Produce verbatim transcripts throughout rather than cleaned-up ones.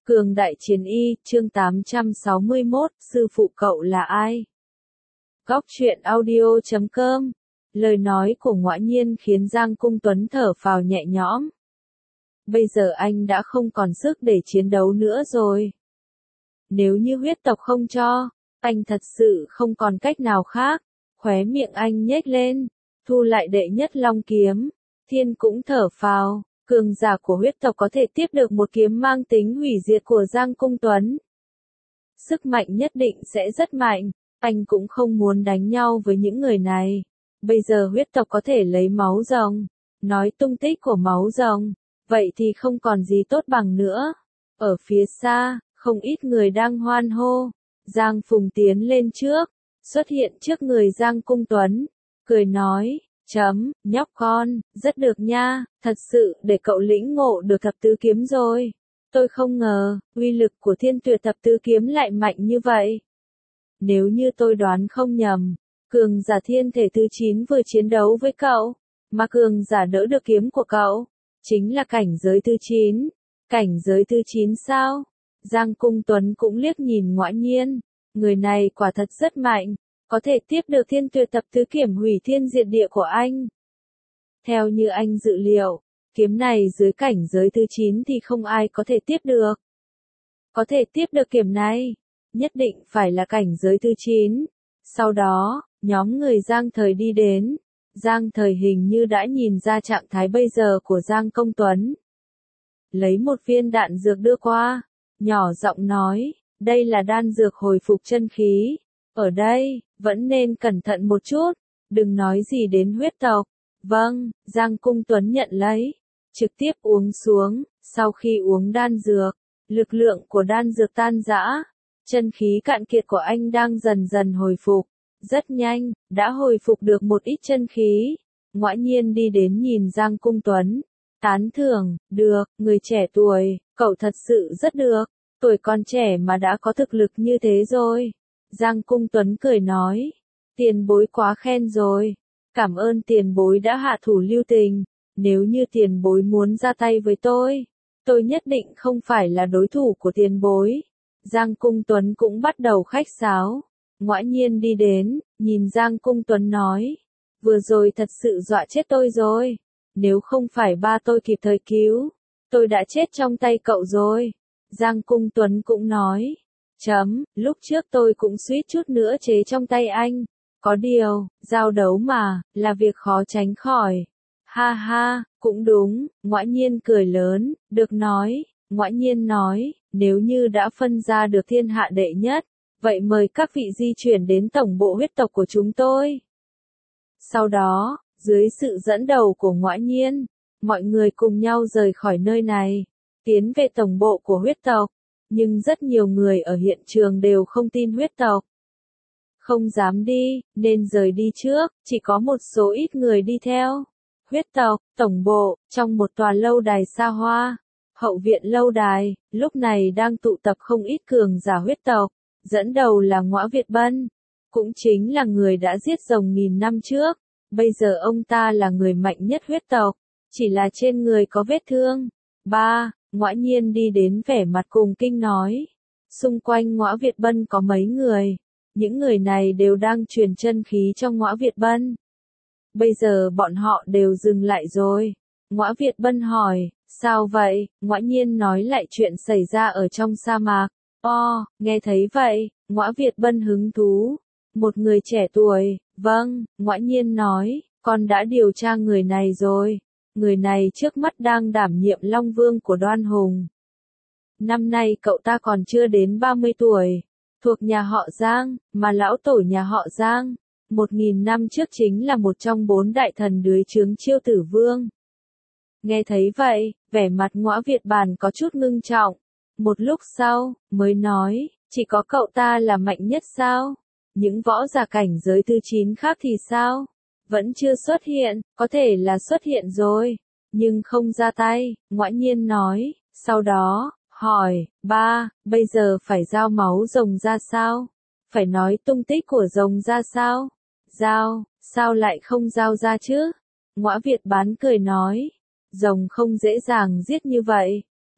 Cường đại chiến y, chương tám trăm sáu mươi mốt, sư phụ cậu là ai? Góc truyện audio chấm com. Lời nói của Ngoã Nhiên khiến Giang Cung Tuấn thở phào nhẹ nhõm. Bây giờ anh đã không còn sức để chiến đấu nữa rồi. Nếu như huyết tộc không cho, anh thật sự không còn cách nào khác. Khóe miệng anh nhếch lên, thu lại đệ nhất long kiếm. Thiên cũng thở phào. Cường giả của huyết tộc có thể tiếp được một kiếm mang tính hủy diệt của Giang Cung Tuấn. Sức mạnh nhất định sẽ rất mạnh, anh cũng không muốn đánh nhau với những người này. Bây giờ huyết tộc có thể lấy máu rồng, nói tung tích của máu rồng, vậy thì không còn gì tốt bằng nữa. Ở phía xa, không ít người đang hoan hô. Giang Phùng tiến lên trước, xuất hiện trước người Giang Cung Tuấn, cười nói. Chấm, nhóc con, rất được nha, thật sự để cậu lĩnh ngộ được thập tứ kiếm rồi. Tôi không ngờ, uy lực của thiên tuyệt thập tứ kiếm lại mạnh như vậy. Nếu như tôi đoán không nhầm, cường giả thiên thể thứ chín vừa chiến đấu với cậu, mà cường giả đỡ được kiếm của cậu, chính là cảnh giới thứ chín. Cảnh giới thứ chín sao? Giang Cung Tuấn cũng liếc nhìn Ngoã Nhiên, người này quả thật rất mạnh. Có thể tiếp được thiên tuyệt thập tứ kiếm hủy thiên diệt địa của anh. Theo như anh dự liệu, kiếm này dưới cảnh giới thứ chín thì không ai có thể tiếp được. Có thể tiếp được kiếm này, nhất định phải là cảnh giới thứ chín. Sau đó, nhóm người Giang Thời đi đến. Giang Thời hình như đã nhìn ra trạng thái bây giờ của Giang Công Tuấn. Lấy một viên đạn dược đưa qua, nhỏ giọng nói, đây là đan dược hồi phục chân khí. Ở đây, vẫn nên cẩn thận một chút, đừng nói gì đến huyết tộc. Vâng, Giang Cung Tuấn nhận lấy, trực tiếp uống xuống, sau khi uống đan dược, lực lượng của đan dược tan rã, chân khí cạn kiệt của anh đang dần dần hồi phục, rất nhanh, đã hồi phục được một ít chân khí. Ngoã Nhiên đi đến nhìn Giang Cung Tuấn, tán thưởng, được, người trẻ tuổi, cậu thật sự rất được, tuổi còn trẻ mà đã có thực lực như thế rồi. Giang Cung Tuấn cười nói, tiền bối quá khen rồi, cảm ơn tiền bối đã hạ thủ lưu tình, nếu như tiền bối muốn ra tay với tôi, tôi nhất định không phải là đối thủ của tiền bối. Giang Cung Tuấn cũng bắt đầu khách sáo, Ngoã Nhiên đi đến, nhìn Giang Cung Tuấn nói, vừa rồi thật sự dọa chết tôi rồi, nếu không phải ba tôi kịp thời cứu, tôi đã chết trong tay cậu rồi. Giang Cung Tuấn cũng nói. Chấm, lúc trước tôi cũng suýt chút nữa chế trong tay anh. Có điều, giao đấu mà, là việc khó tránh khỏi. Ha ha, cũng đúng, Ngoã Nhiên cười lớn, được nói. Ngoã Nhiên nói, nếu như đã phân ra được thiên hạ đệ nhất, vậy mời các vị di chuyển đến tổng bộ huyết tộc của chúng tôi. Sau đó, dưới sự dẫn đầu của Ngoã Nhiên, mọi người cùng nhau rời khỏi nơi này, tiến về tổng bộ của huyết tộc. Nhưng rất nhiều người ở hiện trường đều không tin huyết tộc. Không dám đi, nên rời đi trước, chỉ có một số ít người đi theo. Huyết tộc, tổng bộ, trong một tòa lâu đài xa hoa. Hậu viện lâu đài, lúc này đang tụ tập không ít cường giả huyết tộc. Dẫn đầu là Ngoã Việt Bân. Cũng chính là người đã giết rồng nghìn năm trước. Bây giờ ông ta là người mạnh nhất huyết tộc. Chỉ là trên người có vết thương. ba. Ngoã Nhiên đi đến vẻ mặt cùng kinh nói. Xung quanh Ngoã Việt Bân có mấy người. Những người này đều đang truyền chân khí cho Ngoã Việt Bân. Bây giờ bọn họ đều dừng lại rồi. Ngoã Việt Bân hỏi, sao vậy? Ngoã Nhiên nói lại chuyện xảy ra ở trong sa mạc. O, nghe thấy vậy, Ngoã Việt Bân hứng thú. Một người trẻ tuổi, vâng, Ngoã Nhiên nói, con đã điều tra người này rồi. Người này trước mắt đang đảm nhiệm Long Vương của Đoan Hùng. Năm nay cậu ta còn chưa đến ba mươi tuổi, thuộc nhà họ Giang, mà lão tổ nhà họ Giang, một nghìn năm trước chính là một trong bốn đại thần dưới trướng Chiêu Tử Vương. Nghe thấy vậy, vẻ mặt Ngoã Việt Bàn có chút ngưng trọng, một lúc sau, mới nói, chỉ có cậu ta là mạnh nhất sao? Những võ giả cảnh giới thứ chín khác thì sao? Vẫn chưa xuất hiện, có thể là xuất hiện rồi, nhưng không ra tay. Ngoã Nhiên nói, sau đó, hỏi, ba, bây giờ phải giao máu rồng ra sao? Phải nói tung tích của rồng ra sao? Giao, sao lại không giao ra chứ? Ngoã Việt Bán cười nói, rồng không dễ dàng giết như vậy.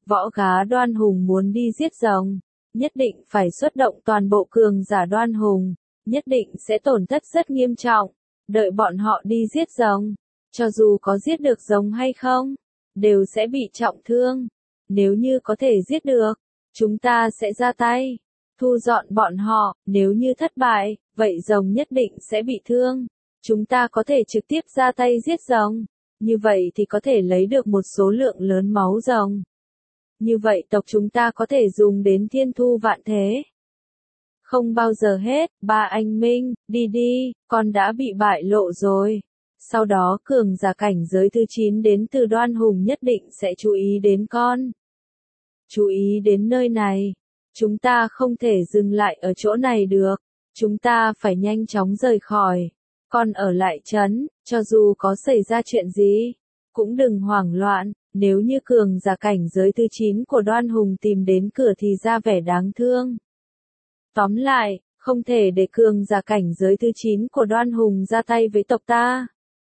Võ Gá Đoan Hùng muốn đi giết rồng, nhất định phải xuất động toàn bộ cường giả Đoan Hùng, nhất định sẽ tổn thất rất nghiêm trọng. Đợi bọn họ đi giết rồng, cho dù có giết được rồng hay không, đều sẽ bị trọng thương. Nếu như có thể giết được, chúng ta sẽ ra tay, thu dọn bọn họ. Nếu như thất bại, vậy rồng nhất định sẽ bị thương. Chúng ta có thể trực tiếp ra tay giết rồng, như vậy thì có thể lấy được một số lượng lớn máu rồng. Như vậy tộc chúng ta có thể dùng đến thiên thu vạn thế. Không bao giờ hết, ba anh Minh, đi đi, con đã bị bại lộ rồi. Sau đó cường giả cảnh giới thứ chín đến từ Đoan Hùng nhất định sẽ chú ý đến con. Chú ý đến nơi này. Chúng ta không thể dừng lại ở chỗ này được. Chúng ta phải nhanh chóng rời khỏi. Con ở lại trấn, cho dù có xảy ra chuyện gì, cũng đừng hoảng loạn. Nếu như cường giả cảnh giới thứ chín của Đoan Hùng tìm đến cửa thì ra vẻ đáng thương. Tóm lại, không thể để cường giả cảnh giới thứ chín của Đoan Hùng ra tay với tộc ta.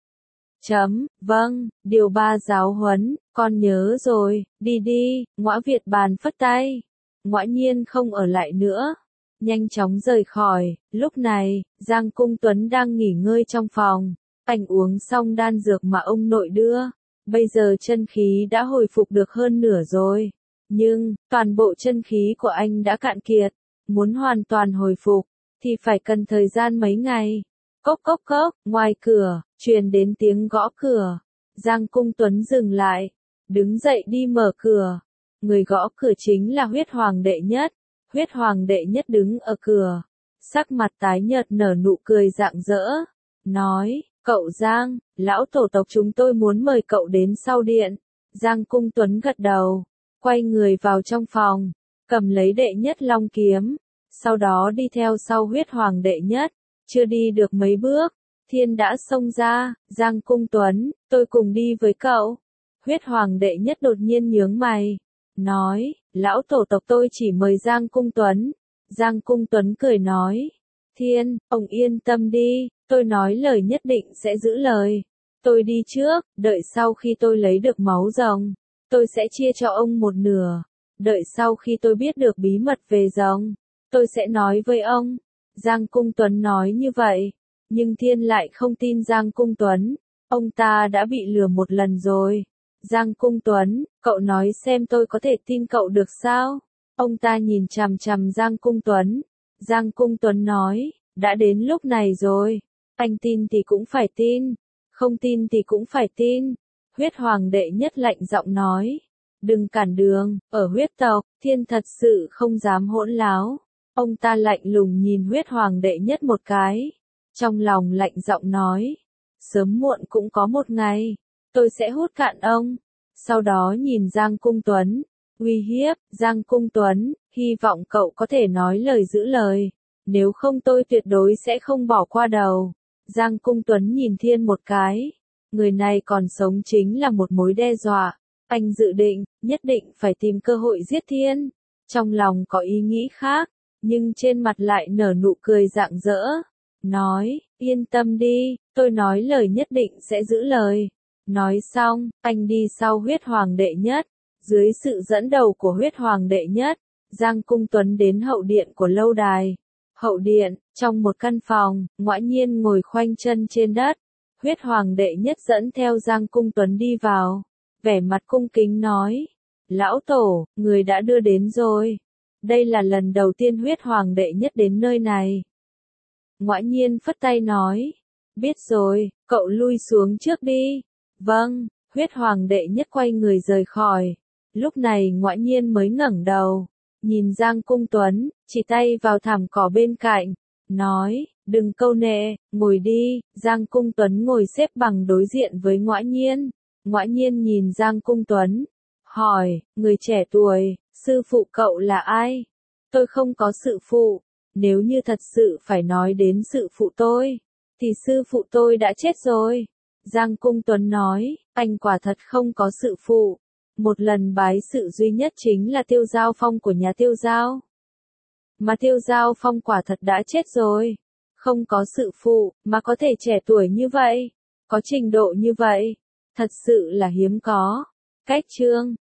Chấm, vâng, điều ba giáo huấn, con nhớ rồi, đi đi. Ngõa Việt Bàn phất tay. Ngõa Nhiên không ở lại nữa, nhanh chóng rời khỏi. Lúc này, Giang Cung Tuấn đang nghỉ ngơi trong phòng, anh uống xong đan dược mà ông nội đưa. Bây giờ chân khí đã hồi phục được hơn nửa rồi, nhưng toàn bộ chân khí của anh đã cạn kiệt, muốn hoàn toàn hồi phục thì phải cần thời gian mấy ngày. Cốc cốc cốc, ngoài cửa truyền đến tiếng gõ cửa. Giang Cung Tuấn dừng lại, đứng dậy đi mở cửa. Người gõ cửa chính là Huyết Hoàng đệ nhất. Huyết Hoàng đệ nhất đứng ở cửa, sắc mặt tái nhợt nở nụ cười rạng rỡ, nói: "Cậu Giang, lão tổ tộc chúng tôi muốn mời cậu đến sau điện." Giang Cung Tuấn gật đầu, quay người vào trong phòng, cầm lấy đệ nhất long kiếm, sau đó đi theo sau Huyết Hoàng đệ nhất. Chưa đi được mấy bước, Thiên đã xông ra. "Giang Cung Tuấn, tôi cùng đi với cậu." Huyết Hoàng đệ nhất đột nhiên nhướng mày, nói: "Lão tổ tộc tôi chỉ mời Giang Cung Tuấn." Giang Cung Tuấn cười nói: "Thiên, ông yên tâm đi, tôi nói lời nhất định sẽ giữ lời. Tôi đi trước, đợi sau khi tôi lấy được máu rồng, tôi sẽ chia cho ông một nửa. Đợi sau khi tôi biết được bí mật về rồng, tôi sẽ nói với ông." Giang Cung Tuấn nói như vậy, nhưng Thiên lại không tin Giang Cung Tuấn. Ông ta đã bị lừa một lần rồi. "Giang Cung Tuấn, cậu nói xem tôi có thể tin cậu được sao?" Ông ta nhìn chằm chằm Giang Cung Tuấn. Giang Cung Tuấn nói: "Đã đến lúc này rồi, anh tin thì cũng phải tin, không tin thì cũng phải tin." Huyết Hoàng đệ nhất lạnh giọng nói: "Đừng cản đường, ở huyết tộc, Thiên thật sự không dám hỗn láo." Ông ta lạnh lùng nhìn Huyết Hoàng đệ nhất một cái, trong lòng lạnh giọng nói: "Sớm muộn cũng có một ngày, tôi sẽ hút cạn ông." Sau đó nhìn Giang Cung Tuấn, uy hiếp: "Giang Cung Tuấn, hy vọng cậu có thể nói lời giữ lời, nếu không tôi tuyệt đối sẽ không bỏ qua đầu." Giang Cung Tuấn nhìn Thiên một cái, người này còn sống chính là một mối đe dọa. Anh dự định, nhất định phải tìm cơ hội giết Thiên. Trong lòng có ý nghĩ khác, nhưng trên mặt lại nở nụ cười rạng rỡ, nói: "Yên tâm đi, tôi nói lời nhất định sẽ giữ lời." Nói xong, anh đi sau Huyết Hoàng đệ nhất. Dưới sự dẫn đầu của Huyết Hoàng đệ nhất, Giang Cung Tuấn đến hậu điện của lâu đài. Hậu điện, trong một căn phòng, Ngõa Nhiên ngồi khoanh chân trên đất. Huyết Hoàng đệ nhất dẫn theo Giang Cung Tuấn đi vào, vẻ mặt cung kính nói: "Lão tổ, người đã đưa đến rồi." Đây là lần đầu tiên Huyết Hoàng đệ nhất đến nơi này. Ngõa Nhiên phất tay nói: "Biết rồi, cậu lui xuống trước đi." "Vâng." Huyết Hoàng đệ nhất quay người rời khỏi. Lúc này Ngõa Nhiên mới ngẩng đầu, nhìn Giang Cung Tuấn, chỉ tay vào thảm cỏ bên cạnh, nói: "Đừng câu nệ, ngồi đi." Giang Cung Tuấn ngồi xếp bằng đối diện với Ngõa Nhiên. Ngõa Nhiên nhìn Giang Cung Tuấn, hỏi: "Người trẻ tuổi, sư phụ cậu là ai?" "Tôi không có sư phụ. Nếu như thật sự phải nói đến sư phụ tôi, thì sư phụ tôi đã chết rồi." Giang Cung Tuấn nói: "Anh quả thật không có sư phụ. Một lần bái sư duy nhất chính là Tiêu Giao Phong của nhà Tiêu Giao. Mà Tiêu Giao Phong quả thật đã chết rồi. Không có sư phụ, mà có thể trẻ tuổi như vậy, có trình độ như vậy, thật sự là hiếm có." Cách chương